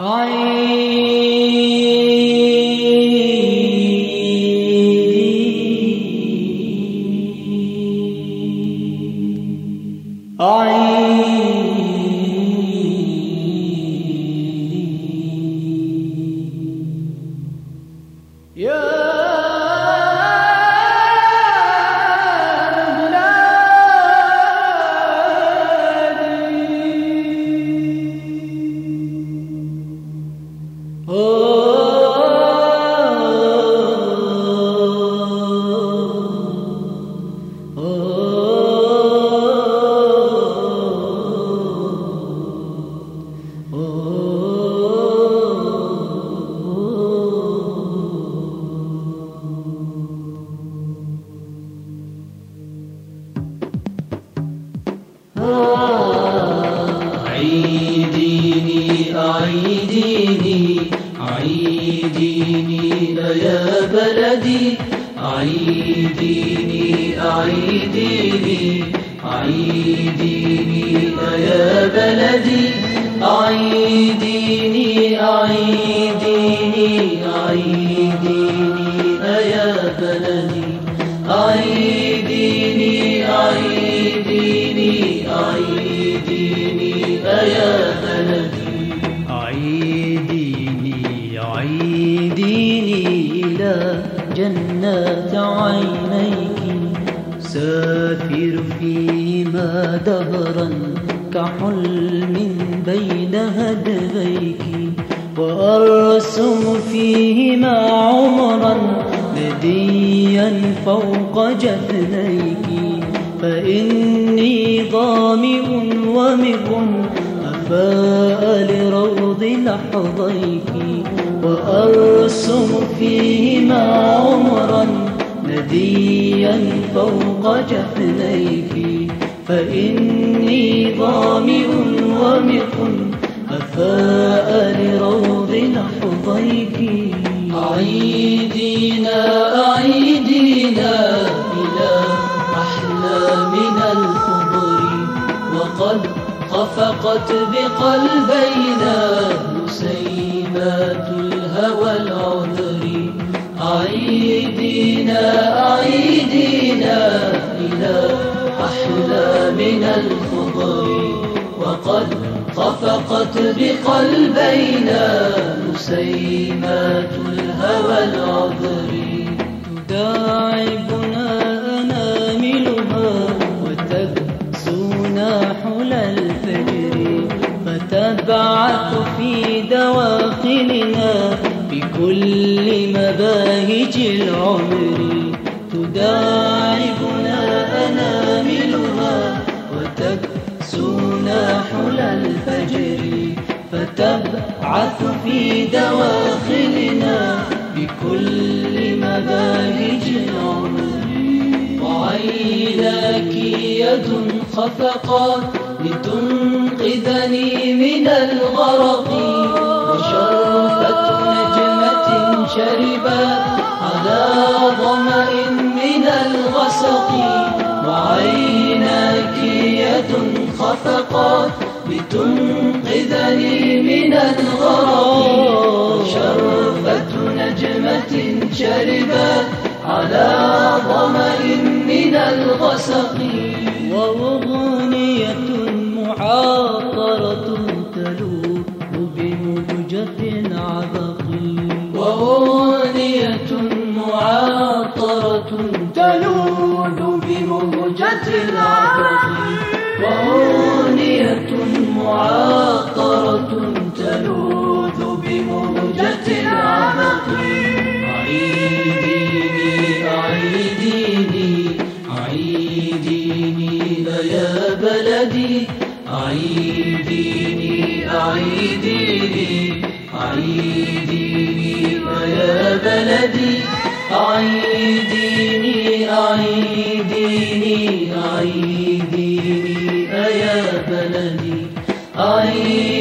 عيديني عيديني يا بلدي، عيديني يا بلدي، عيديني يا بلدي، عيديني يا بلدي، عيديني إلى جنات عينيك، سافر فيما دهرا كحلم بين هدفيك، وأرسم فيهما عمرا نديا فوق جفنيك، فإني ظامئ ومق أفاء لروض لحظيك، وأرسم فيهما عمرا نديا فوق جفنيك، فإني ظامئ ومق أفاء لروض لحظيك. عيدينا إلى أحلامنا الخضر، وقد خفقت بقلبينا نسيمات الهوى العذر. عيدينا إلى أحلامنا الخضر، وقد خفقت بقلبينا نسيمات الهوى العذر. تداعبنا أناملها وتكسونا حلى الفجر، فتبعث في دواخلنا بكل مباهج العمر. تداعبنا أناملها وتكسونا حلى الفجر، فتبعث في دواخلنا بكل مباهج العمر. وعيناك يد خفقت لتنقذني من الغرق، وشرفة نجمة شربت على ظمأ من الغسق. وعيناك يد خفقت لتنقذني من الغرق، وشرفة نجمة شربت على ظمأ من الغسق. وأغنية معطرة تلوح بمهجة عبق، وأغنية معطرة تلوح بمهجة العبق، وأغنية معطرة تلوح بمهجة العبق. عيديني يا بلدي، عيديني يا بلدي، عيديني يا بلدي،